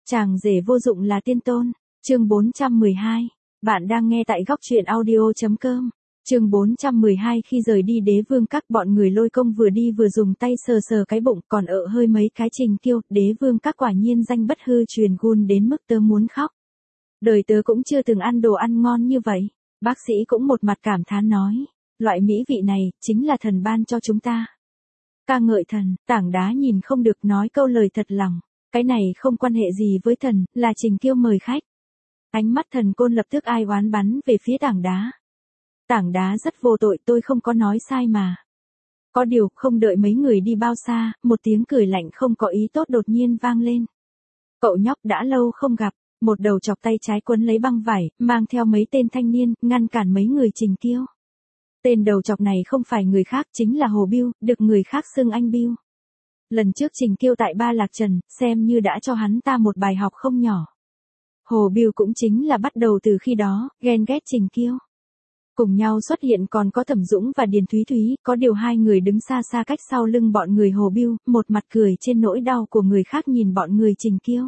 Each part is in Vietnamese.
Chàng rể vô dụng là tiên tôn. Chương 412. Bạn đang nghe tại góc truyện audio.com. Chương 412. Khi rời đi Đế Vương Các, bọn người Lôi Công vừa đi vừa dùng tay sờ sờ cái bụng, còn hơi mấy cái Trình Kiêu. Đế Vương Các quả nhiên danh bất hư truyền, gun đến mức tớ muốn khóc. Đời tớ cũng chưa từng ăn đồ ăn ngon như vậy. Bác sĩ cũng một mặt cảm thán nói, loại mỹ vị này chính là thần ban cho chúng ta. Ca ngợi thần. Tảng Đá nhìn không được, nói câu lời thật lòng. Cái này không quan hệ gì với thần, là Trình Kiêu mời khách. Ánh mắt Thần Côn lập tức ai oán bắn về phía Tảng Đá. Tảng Đá rất vô tội, tôi không có nói sai mà. Có điều, không đợi mấy người đi bao xa, một tiếng cười lạnh không có ý tốt đột nhiên vang lên. Cậu nhóc đã lâu không gặp. Một đầu chọc tay trái quấn lấy băng vải, mang theo mấy tên thanh niên, ngăn cản mấy người Trình Kiêu. Tên đầu chọc này không phải người khác, chính là Hồ Bưu, được người khác xưng anh Bưu. Lần trước Trình Kiêu tại Ba Lạc Trần, xem như đã cho hắn ta một bài học không nhỏ. Hồ Bưu cũng chính là bắt đầu từ khi đó, ghen ghét Trình Kiêu. Cùng nhau xuất hiện còn có Thẩm Dũng và Điền Thúy Thúy, có điều hai người đứng xa xa cách sau lưng bọn người Hồ Bưu, một mặt cười trên nỗi đau của người khác nhìn bọn người Trình Kiêu.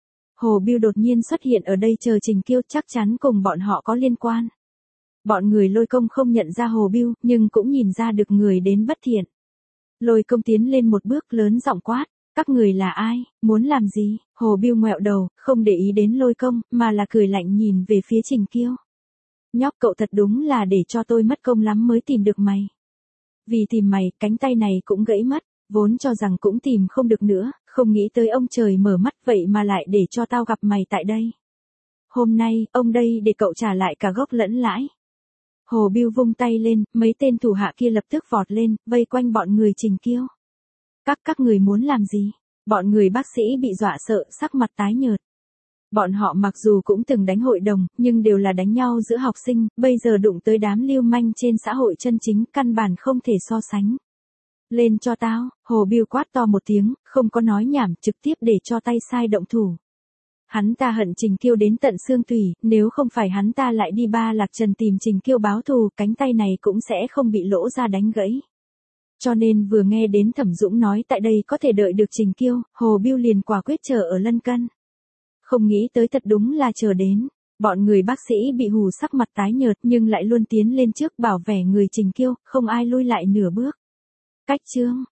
Hồ Bưu đột nhiên xuất hiện ở đây chờ Trình Kiêu, chắc chắn cùng bọn họ có liên quan. Bọn người Lôi Công không nhận ra Hồ Bưu, nhưng cũng nhìn ra được người đến bất thiện. Lôi Công tiến lên một bước, lớn giọng quát, các người là ai, muốn làm gì? Hồ Bưu ngoẹo đầu, không để ý đến Lôi Công, mà là cười lạnh nhìn về phía Trình Kiêu. Nhóc cậu thật đúng là để cho tôi mất công lắm mới tìm được mày. Vì tìm mày, cánh tay này cũng gãy mất, vốn cho rằng cũng tìm không được nữa, không nghĩ tới ông trời mở mắt vậy mà lại để cho tao gặp mày tại đây. Hôm nay, ông đây để cậu trả lại cả gốc lẫn lãi. Hồ Bưu vung tay lên, mấy tên thủ hạ kia lập tức vọt lên, vây quanh bọn người Trình Kiêu. Các người muốn làm gì? Bọn người bác sĩ bị dọa sợ, sắc mặt tái nhợt. Bọn họ mặc dù cũng từng đánh hội đồng, nhưng đều là đánh nhau giữa học sinh, bây giờ đụng tới đám lưu manh trên xã hội chân chính, căn bản không thể so sánh. Lên cho tao, Hồ Bưu quát to một tiếng, không có nói nhảm, trực tiếp để cho tay sai động thủ. Hắn ta hận Trình Kiêu đến tận xương tủy, nếu không phải hắn ta lại đi Ba Lạc Trần tìm Trình Kiêu báo thù, cánh tay này cũng sẽ không bị lỗ ra đánh gãy. Cho nên vừa nghe đến Thẩm Dũng nói tại đây có thể đợi được Trình Kiêu, Hồ Bưu liền quả quyết chờ ở lân cân. Không nghĩ tới thật đúng là chờ đến. Bọn người bác sĩ bị hù sắc mặt tái nhợt nhưng lại luôn tiến lên trước bảo vệ người Trình Kiêu, không ai lui lại nửa bước. Cách chương.